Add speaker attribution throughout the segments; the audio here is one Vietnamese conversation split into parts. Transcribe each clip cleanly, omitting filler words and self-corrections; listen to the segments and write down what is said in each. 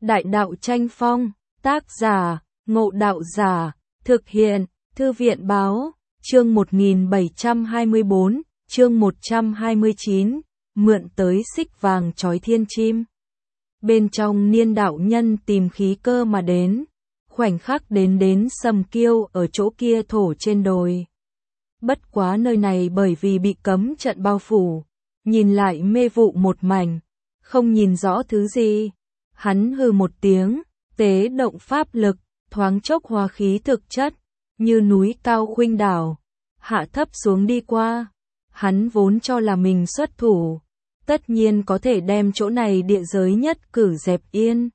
Speaker 1: Đại đạo tranh phong, tác giả, Ngộ Đạo Giả, thực hiện, Thư viện báo, chương 1724, chương 129, mượn tới xích vàng trói thiên chim. Bên trong Niên đạo nhân tìm khí cơ mà đến, khoảnh khắc đến Sầm Kiêu ở chỗ kia thổ trên đồi. Bất quá nơi này bởi vì bị cấm trận bao phủ, nhìn lại mê vụ một mảnh, không nhìn rõ thứ gì. Hắn hừ một tiếng, tế động pháp lực, thoáng chốc hóa khí thực chất, như núi cao khuynh đảo, hạ thấp xuống đi qua. Hắn vốn cho là mình xuất thủ, tất nhiên có thể đem chỗ này địa giới nhất cử dẹp yên,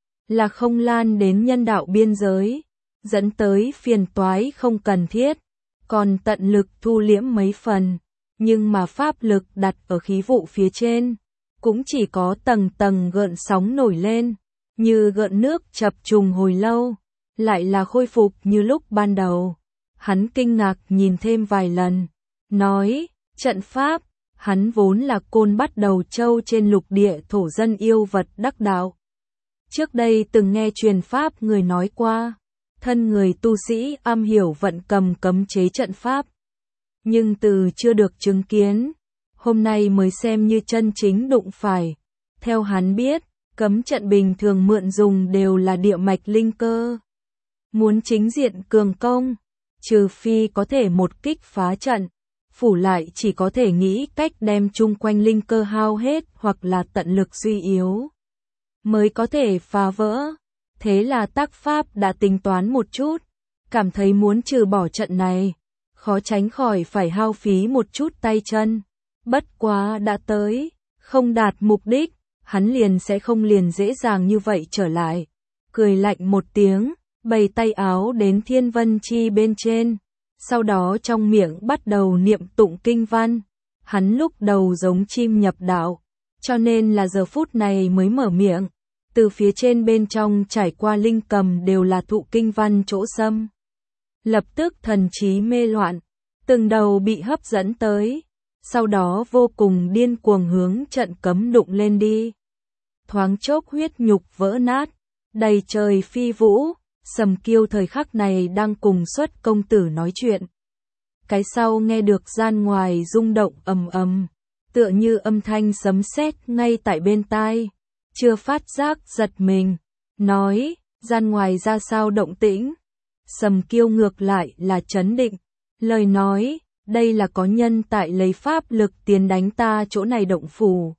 Speaker 1: là không lan đến nhân đạo biên giới, dẫn tới phiền toái không cần thiết, còn tận lực thu liễm mấy phần, nhưng mà pháp lực đặt ở khí vụ phía trên, cũng chỉ có tầng tầng gợn sóng nổi lên, như gợn nước chập trùng hồi lâu, lại là khôi phục như lúc ban đầu. Hắn kinh ngạc nhìn thêm vài lần, nói, trận pháp, hắn vốn là côn bắt đầu châu trên lục địa thổ dân yêu vật đắc đạo. Trước đây từng nghe truyền pháp người nói qua, thân người tu sĩ am hiểu vận cầm cấm chế trận pháp. Nhưng từ chưa được chứng kiến, hôm nay mới xem như chân chính đụng phải. Theo hắn biết, cấm trận bình thường mượn dùng đều là địa mạch linh cơ. Muốn chính diện cường công, trừ phi có thể một kích phá trận, phủ lại chỉ có thể nghĩ cách đem chung quanh linh cơ hao hết hoặc là tận lực suy yếu, mới có thể phá vỡ. Thế là tác pháp đã tính toán một chút, cảm thấy muốn trừ bỏ trận này, khó tránh khỏi phải hao phí một chút tay chân. Bất quá đã tới, không đạt mục đích, hắn liền sẽ không liền dễ dàng như vậy trở lại. Cười lạnh một tiếng, bày tay áo đến thiên vân chi bên trên, sau đó trong miệng bắt đầu niệm tụng kinh văn. Hắn lúc đầu giống chim nhập đạo, cho nên là giờ phút này mới mở miệng. Từ phía trên bên trong trải qua linh cầm đều là thụ kinh văn chỗ xâm. Lập tức thần trí mê loạn, từng đầu bị hấp dẫn tới, sau đó vô cùng điên cuồng hướng trận cấm đụng lên đi. Thoáng chốc huyết nhục vỡ nát, đầy trời phi vũ. Sầm Kiêu thời khắc này đang cùng Xuất công tử nói chuyện. Cái sau nghe được gian ngoài rung động ầm ầm, tựa như âm thanh sấm sét ngay tại bên tai. Chưa phát giác giật mình, nói, gian ngoài ra sao động tĩnh? Sầm Kiêu ngược lại là trấn định, lời nói, đây là có nhân tại lấy pháp lực tiến đánh ta chỗ này động phủ.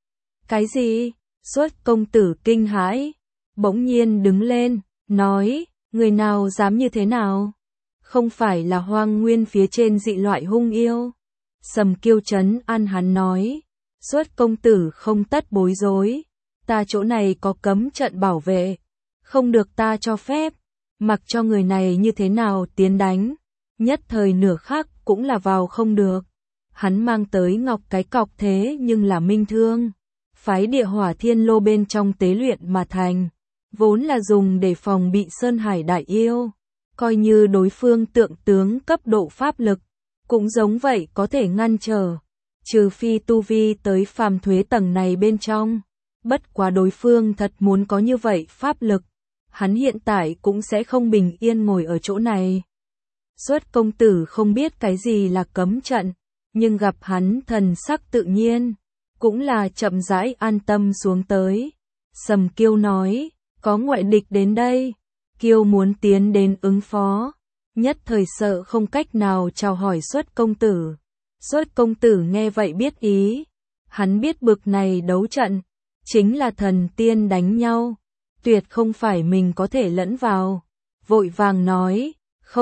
Speaker 1: Cái gì? Xuất công tử kinh hãi, bỗng nhiên đứng lên, nói, người nào dám như thế nào? Không phải là hoang nguyên phía trên dị loại hung yêu? Sầm Kiêu trấn an hắn nói, Xuất công tử không tất bối rối, ta chỗ này có cấm trận bảo vệ, không được ta cho phép, mặc cho người này như thế nào tiến đánh, nhất thời nửa khắc cũng là vào không được. Hắn mang tới ngọc cái cọc thế nhưng là minh thương, phái địa hỏa thiên lô bên trong tế luyện mà thành, vốn là dùng để phòng bị sơn hải đại yêu, coi như đối phương tượng tướng cấp độ pháp lực, cũng giống vậy có thể ngăn trở, trừ phi tu vi tới phàm thuế tầng này bên trong. Bất quá đối phương thật muốn có như vậy pháp lực, hắn hiện tại cũng sẽ không bình yên ngồi ở chỗ này. Xuất công tử không biết cái gì là cấm trận, nhưng gặp hắn thần sắc tự nhiên, cũng là chậm rãi an tâm xuống tới. Sầm Kiêu nói, có ngoại địch đến đây, Kiêu muốn tiến đến ứng phó, nhất thời sợ không cách nào chào hỏi Xuất công tử. Xuất công tử nghe vậy biết ý, hắn biết bực này đấu trận, chính là thần tiên đánh nhau, tuyệt không phải mình có thể lẫn vào. Vội vàng nói,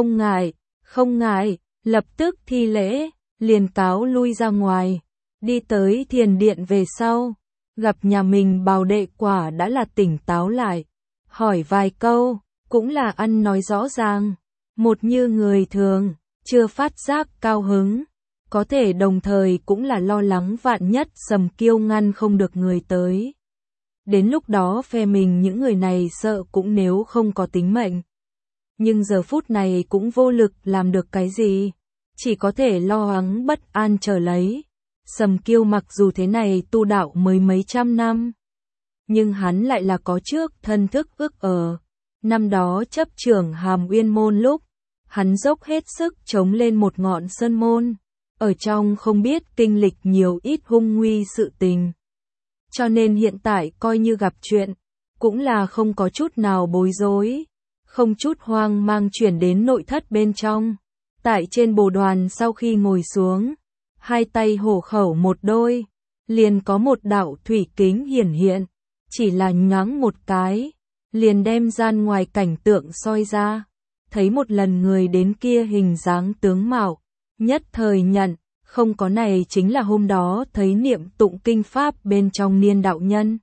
Speaker 1: không ngại, lập tức thi lễ, liền cáo lui ra ngoài, đi tới thiền điện về sau, gặp nhà mình bào đệ quả đã là tỉnh táo lại, hỏi vài câu, cũng là ăn nói rõ ràng, một như người thường, chưa phát giác cao hứng, có thể đồng thời cũng là lo lắng vạn nhất Sầm Kiêu ngăn không được người tới. Đến lúc đó phe mình những người này sợ cũng nếu không có tính mệnh. Nhưng giờ phút này cũng vô lực làm được cái gì, chỉ có thể lo lắng bất an chờ lấy. Sầm Kiêu mặc dù thế này tu đạo mới mấy trăm năm, nhưng hắn lại là có trước thân thức ức ở. Năm đó chấp trưởng Hàm Uyên môn lúc, hắn dốc hết sức chống lên một ngọn sơn môn, ở trong không biết kinh lịch nhiều ít hung nguy sự tình. Cho nên hiện tại coi như gặp chuyện, cũng là không có chút nào bối rối, không chút hoang mang chuyển đến nội thất bên trong. Tại trên bồ đoàn sau khi ngồi xuống, hai tay hổ khẩu một đôi, liền có một đạo thủy kính hiển hiện, chỉ là nhoáng một cái, liền đem gian ngoài cảnh tượng soi ra, thấy một lần người đến kia hình dáng tướng mạo, nhất thời nhận, không có này chính là hôm đó thấy niệm tụng kinh pháp bên trong Niên đạo nhân.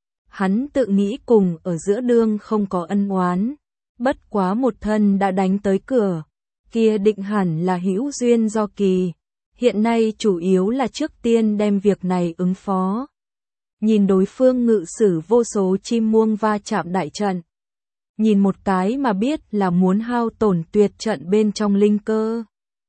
Speaker 1: Hắn tự nghĩ cùng ở giữa đương không có ân oán, bất quá một thân đã đánh tới cửa, kia định hẳn là hữu duyên do kỳ, hiện nay chủ yếu là trước tiên đem việc này ứng phó. Nhìn đối phương ngự sử vô số chim muông va chạm đại trận, nhìn một cái mà biết là muốn hao tổn tuyệt trận bên trong linh cơ.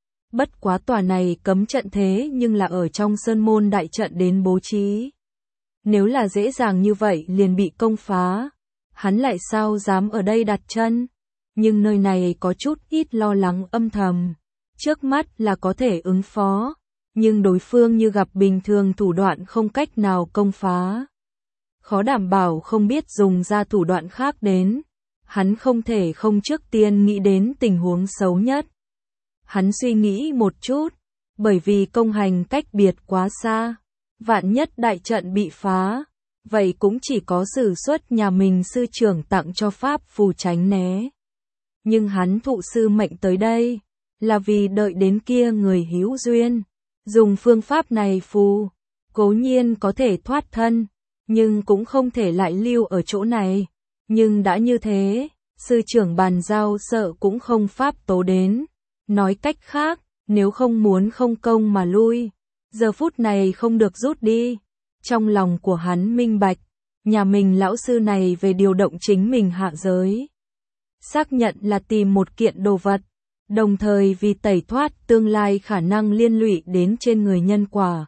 Speaker 1: Bất quá tòa này cấm trận thế nhưng là ở trong sơn môn đại trận đến bố trí. Nếu là dễ dàng như vậy liền bị công phá, hắn lại sao dám ở đây đặt chân. Nhưng nơi này có chút ít lo lắng âm thầm. Trước mắt là có thể ứng phó, nhưng đối phương như gặp bình thường thủ đoạn không cách nào công phá. Khó đảm bảo không biết dùng ra thủ đoạn khác đến. Hắn không thể không trước tiên nghĩ đến tình huống xấu nhất. Hắn suy nghĩ một chút, bởi vì công hành cách biệt quá xa, vạn nhất đại trận bị phá, vậy cũng chỉ có sử xuất nhà mình sư trưởng tặng cho pháp phù tránh né. Nhưng hắn thụ sư mệnh tới đây, là vì đợi đến kia người hữu duyên, dùng phương pháp này phù, cố nhiên có thể thoát thân, nhưng cũng không thể lại lưu ở chỗ này. Nhưng đã như thế, sư trưởng bàn giao sợ cũng không pháp tố đến. Nói cách khác, nếu không muốn không công mà lui, giờ phút này không được rút đi. Trong lòng của hắn minh bạch, nhà mình lão sư này về điều động chính mình hạ giới. Xác nhận là tìm một kiện đồ vật, đồng thời vì tẩy thoát tương lai khả năng liên lụy đến trên người nhân quả.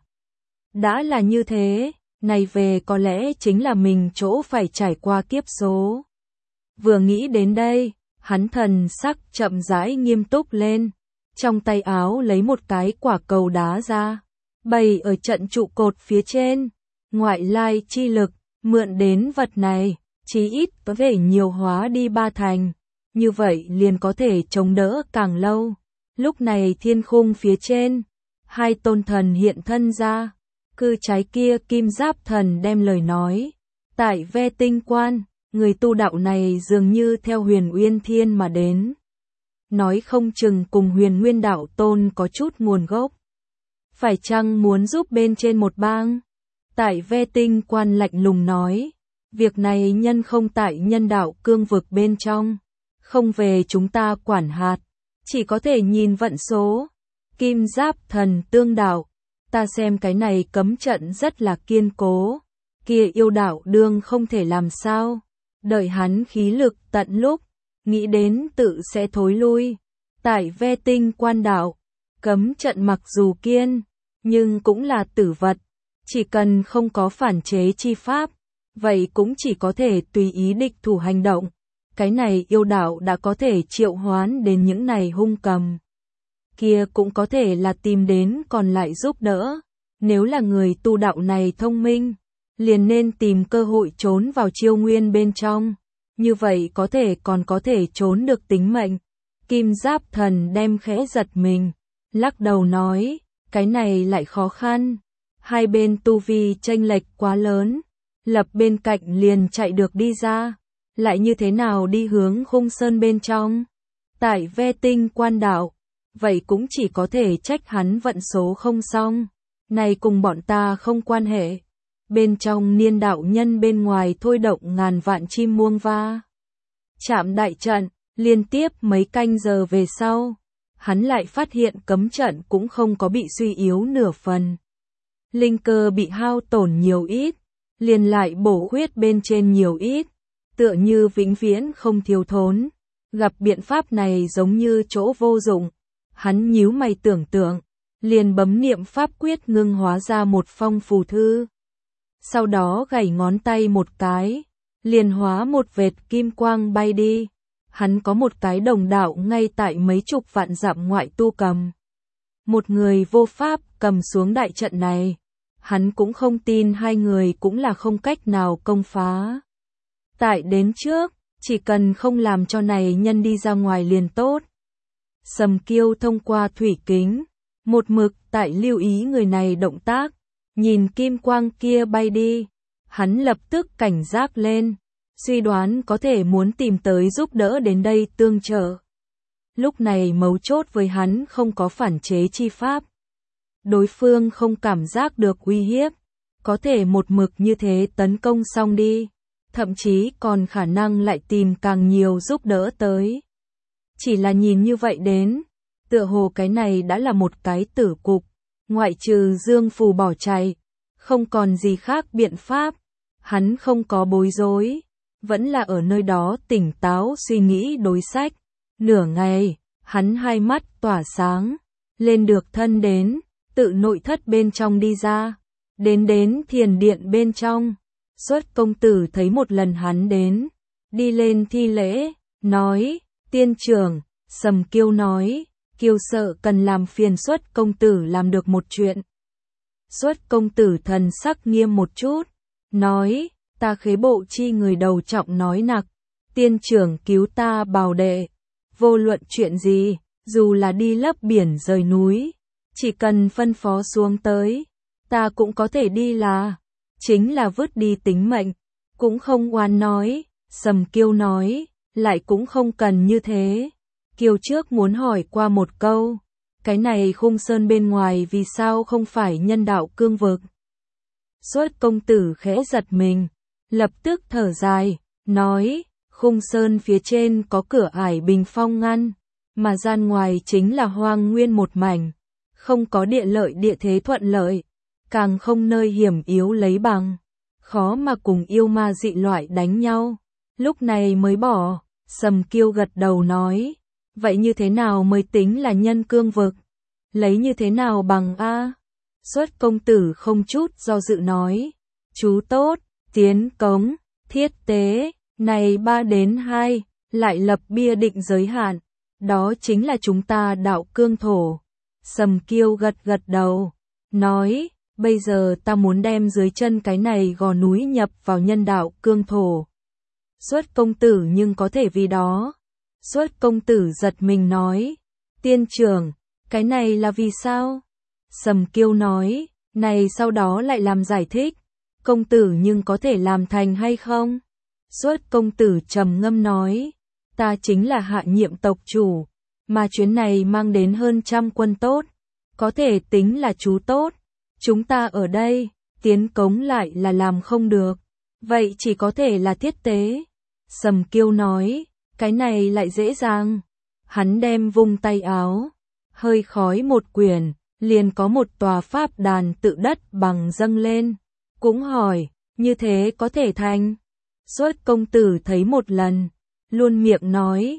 Speaker 1: Đã là như thế, này về có lẽ chính là mình chỗ phải trải qua kiếp số. Vừa nghĩ đến đây, hắn thần sắc chậm rãi nghiêm túc lên, trong tay áo lấy một cái quả cầu đá ra, bày ở trận trụ cột phía trên, ngoại lai chi lực, mượn đến vật này, chí ít có thể nhiều hóa đi 3 thành, như vậy liền có thể chống đỡ càng lâu. Lúc này thiên khung phía trên, hai tôn thần hiện thân ra, cư trái kia kim giáp thần đem lời nói, tại Ve Tinh Quan. Người tu đạo này dường như theo Huyền Uyên Thiên mà đến. Nói không chừng cùng Huyền Nguyên đạo tôn có chút nguồn gốc. Phải chăng muốn giúp bên trên một bang? Tại Ve Tinh Quan lạnh lùng nói. Việc này nhân không tại nhân đạo cương vực bên trong. Không về chúng ta quản hạt. Chỉ có thể nhìn vận số. Kim giáp thần tương đạo. Ta xem cái này cấm trận rất là kiên cố. Kia yêu đạo đương không thể làm sao. Đợi hắn khí lực tận lúc, nghĩ đến tự sẽ thối lui. Tại Ve Tinh Quan đạo, cấm trận mặc dù kiên, nhưng cũng là tử vật. Chỉ cần không có phản chế chi pháp, vậy cũng chỉ có thể tùy ý địch thủ hành động. Cái này yêu đạo đã có thể triệu hoán đến những này hung cầm. Kia cũng có thể là tìm đến còn lại giúp đỡ. Nếu là người tu đạo này thông minh, liền nên tìm cơ hội trốn vào chiêu nguyên bên trong, như vậy còn có thể trốn được tính mệnh. Kim giáp thần đem khẽ giật mình, lắc đầu nói, cái này lại khó khăn, hai bên tu vi chênh lệch quá lớn, lập bên cạnh liền chạy được đi ra, lại như thế nào đi hướng khung sơn bên trong. Tại Ve Tinh Quan đạo, vậy cũng chỉ có thể trách hắn vận số không xong, này cùng bọn ta không quan hệ. Bên trong Niên đạo nhân bên ngoài thôi động ngàn vạn chim muông va chạm đại trận, liên tiếp mấy canh giờ về sau, hắn lại phát hiện cấm trận cũng không có bị suy yếu nửa phần. Linh cơ bị hao tổn nhiều ít, liền lại bổ khuyết bên trên nhiều ít, tựa như vĩnh viễn không thiếu thốn. Gặp biện pháp này giống như chỗ vô dụng, hắn nhíu mày tưởng tượng, liền bấm niệm pháp quyết ngưng hóa ra một phong phù thư. sau đó gảy ngón tay một cái, liền hóa một vệt kim quang bay đi. Hắn có một cái đồng đạo ngay tại mấy chục vạn dặm ngoại tu cầm. Một người vô pháp cầm xuống đại trận này. Hắn cũng không tin hai người cũng là không cách nào công phá. Tại đến trước, chỉ cần không làm cho này nhân đi ra ngoài liền tốt. Sầm Kiêu thông qua thủy kính, một mực tại lưu ý người này động tác, nhìn kim quang kia bay đi, hắn lập tức cảnh giác lên, suy đoán có thể muốn tìm tới giúp đỡ đến đây tương trợ. Lúc này mấu chốt với hắn không có phản chế chi pháp. Đối phương không cảm giác được uy hiếp, có thể một mực như thế tấn công xong đi, thậm chí còn khả năng lại tìm càng nhiều giúp đỡ tới. Chỉ là nhìn như vậy đến, tựa hồ cái này đã là một cái tử cục, ngoại trừ Dương Phù bỏ chạy, không còn gì khác biện pháp. Hắn không có bối rối, vẫn là ở nơi đó tỉnh táo suy nghĩ đối sách. Nửa ngày, hắn hai mắt tỏa sáng, lên được thân đến, tự nội thất bên trong đi ra, đến thiền điện bên trong. Xuất công tử thấy một lần hắn đến, đi lên thi lễ, nói, tiên trưởng. Sầm Kiêu nói, Kiêu sợ cần làm phiền Xuất công tử làm được một chuyện. Xuất công tử thần sắc nghiêm một chút, nói, ta khế bộ chi người đầu trọng nói nặc, tiên trưởng cứu ta bảo đệ, vô luận chuyện gì, dù là đi lấp biển rời núi, chỉ cần phân phó xuống tới, ta cũng có thể đi là, chính là vứt đi tính mệnh, cũng không oán nói. Sầm Kiêu nói, lại cũng không cần như thế. Kiều trước muốn hỏi qua một câu, cái này Khung Sơn bên ngoài vì sao không phải nhân đạo cương vực? Xuất công tử khẽ giật mình, lập tức thở dài, nói, Khung Sơn phía trên có cửa ải bình phong ngăn, mà gian ngoài chính là hoang nguyên một mảnh, không có địa lợi địa thế thuận lợi, càng không nơi hiểm yếu lấy bằng, khó mà cùng yêu ma dị loại đánh nhau. Lúc này mới bỏ. Sầm Kiêu gật đầu nói, vậy như thế nào mới tính là nhân cương vực? Lấy như thế nào bằng a? Xuất công tử không chút do dự nói, chú tốt, tiến cống, thiết tế, này 3 đến 2, lại lập bia định giới hạn, đó chính là chúng ta đạo cương thổ. Sầm Kiêu gật đầu, nói, bây giờ ta muốn đem dưới chân cái này gò núi nhập vào nhân đạo cương thổ. Xuất công tử nhưng có thể vì đó. Xuất công tử giật mình nói, tiên trưởng, cái này là vì sao? Sầm Kiêu nói, này sau đó lại làm giải thích, công tử nhưng có thể làm thành hay không? Xuất công tử trầm ngâm nói, ta chính là hạ nhiệm tộc chủ, mà chuyến này mang đến hơn 100 quân tốt, có thể tính là chú tốt, chúng ta ở đây, tiến cống lại là làm không được, vậy chỉ có thể là thiết tế. Sầm Kiêu nói, cái này lại dễ dàng. Hắn đem vung tay áo, hơi khói một quyển, liền có một tòa pháp đàn tự đất bằng dâng lên. Cũng hỏi, như thế có thể thành? Xuất công tử thấy một lần, luôn miệng nói,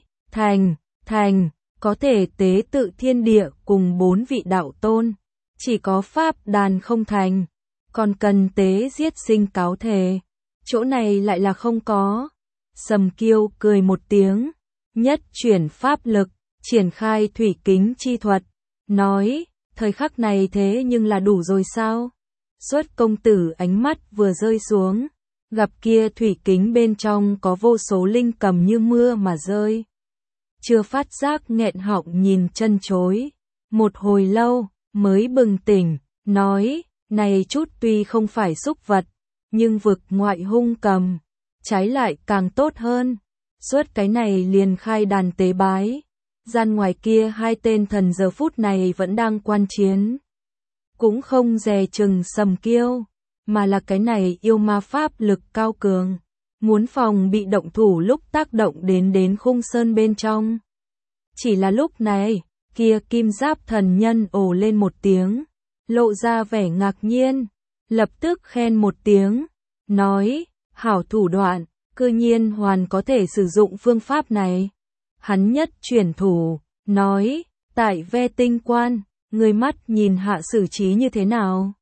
Speaker 1: thành, có thể tế tự thiên địa cùng 4 vị đạo tôn. Chỉ có pháp đàn không thành, còn cần tế giết sinh cáo thề. Chỗ này lại là không có. Sầm Kiêu cười một tiếng, nhất chuyển pháp lực, triển khai thủy kính chi thuật, nói, thời khắc này thế nhưng là đủ rồi sao? Xuất công tử ánh mắt vừa rơi xuống, gặp kia thủy kính bên trong có vô số linh cầm như mưa mà rơi. Chưa phát giác nghẹn họng nhìn chân chối, một hồi lâu, mới bừng tỉnh, nói, này chút tuy không phải súc vật, nhưng vực ngoại hung cầm, trái lại càng tốt hơn. Suốt cái này liền khai đàn tế bái, gian ngoài kia 2 tên thần giờ phút này vẫn đang quan chiến. Cũng không dè chừng Sầm Kiêu, mà là cái này yêu ma pháp lực cao cường, muốn phòng bị động thủ lúc tác động đến Khung Sơn bên trong. Chỉ là lúc này, kia kim giáp thần nhân ồ lên một tiếng, lộ ra vẻ ngạc nhiên, lập tức khen một tiếng, nói, hảo thủ đoạn, cư nhiên hoàn có thể sử dụng phương pháp này. Hắn nhất chuyển thủ, nói, tại Ve Tinh Quan, người mắt nhìn hạ xử trí như thế nào?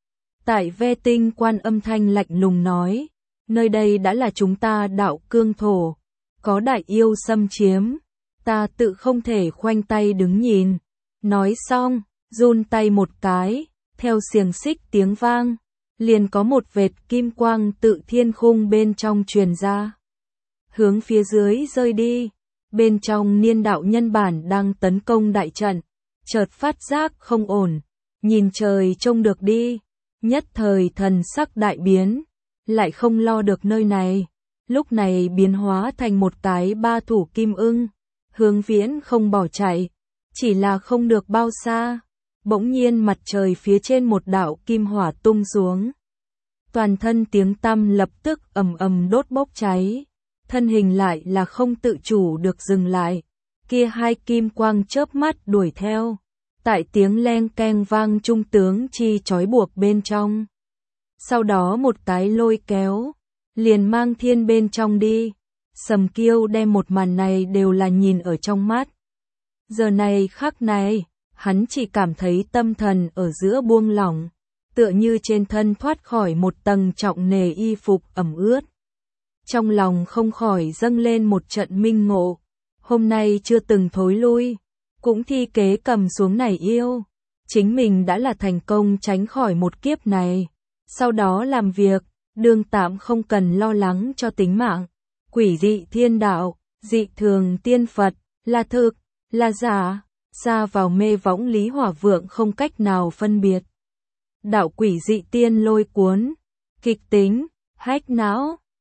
Speaker 1: Tại ve tinh quan âm thanh lạnh lùng nói, nơi đây đã là chúng ta đạo cương thổ, có đại yêu xâm chiếm, ta tự không thể khoanh tay đứng nhìn. Nói xong, run tay một cái, theo xiềng xích tiếng vang, liền có một vệt kim quang tự thiên khung bên trong truyền ra. Hướng phía dưới rơi đi, bên trong Niên đạo nhân bản đang tấn công đại trận, chợt phát giác không ổn, nhìn trời trông được đi, nhất thời thần sắc đại biến, lại không lo được nơi này, lúc này biến hóa thành một cái ba thủ kim ưng, hướng Viễn không bỏ chạy, chỉ là không được bao xa, bỗng nhiên mặt trời phía trên một đạo kim hỏa tung xuống. Toàn thân tiếng tăm lập tức ầm ầm đốt bốc cháy, thân hình lại là không tự chủ được dừng lại, kia hai kim quang chớp mắt đuổi theo, tại tiếng leng keng vang trung tướng chi trói buộc bên trong. Sau đó một cái lôi kéo, liền mang thiên bên trong đi, Sầm Kiêu đem một màn này đều là nhìn ở trong mắt. Giờ này khắc này, hắn chỉ cảm thấy tâm thần ở giữa buông lỏng, tựa như trên thân thoát khỏi một tầng trọng nề y phục ẩm ướt. Trong lòng không khỏi dâng lên một trận minh ngộ, hôm nay chưa từng thối lui, cũng thi kế cầm xuống này yêu, chính mình đã là thành công tránh khỏi một kiếp này, sau đó làm việc, đương tạm không cần lo lắng cho tính mạng. Quỷ dị thiên đạo, dị thường tiên Phật, là thực, là giả, xa vào mê võng Lý Hỏa Vượng không cách nào phân biệt. Đạo quỷ dị tiên lôi cuốn, kịch tính, hách não.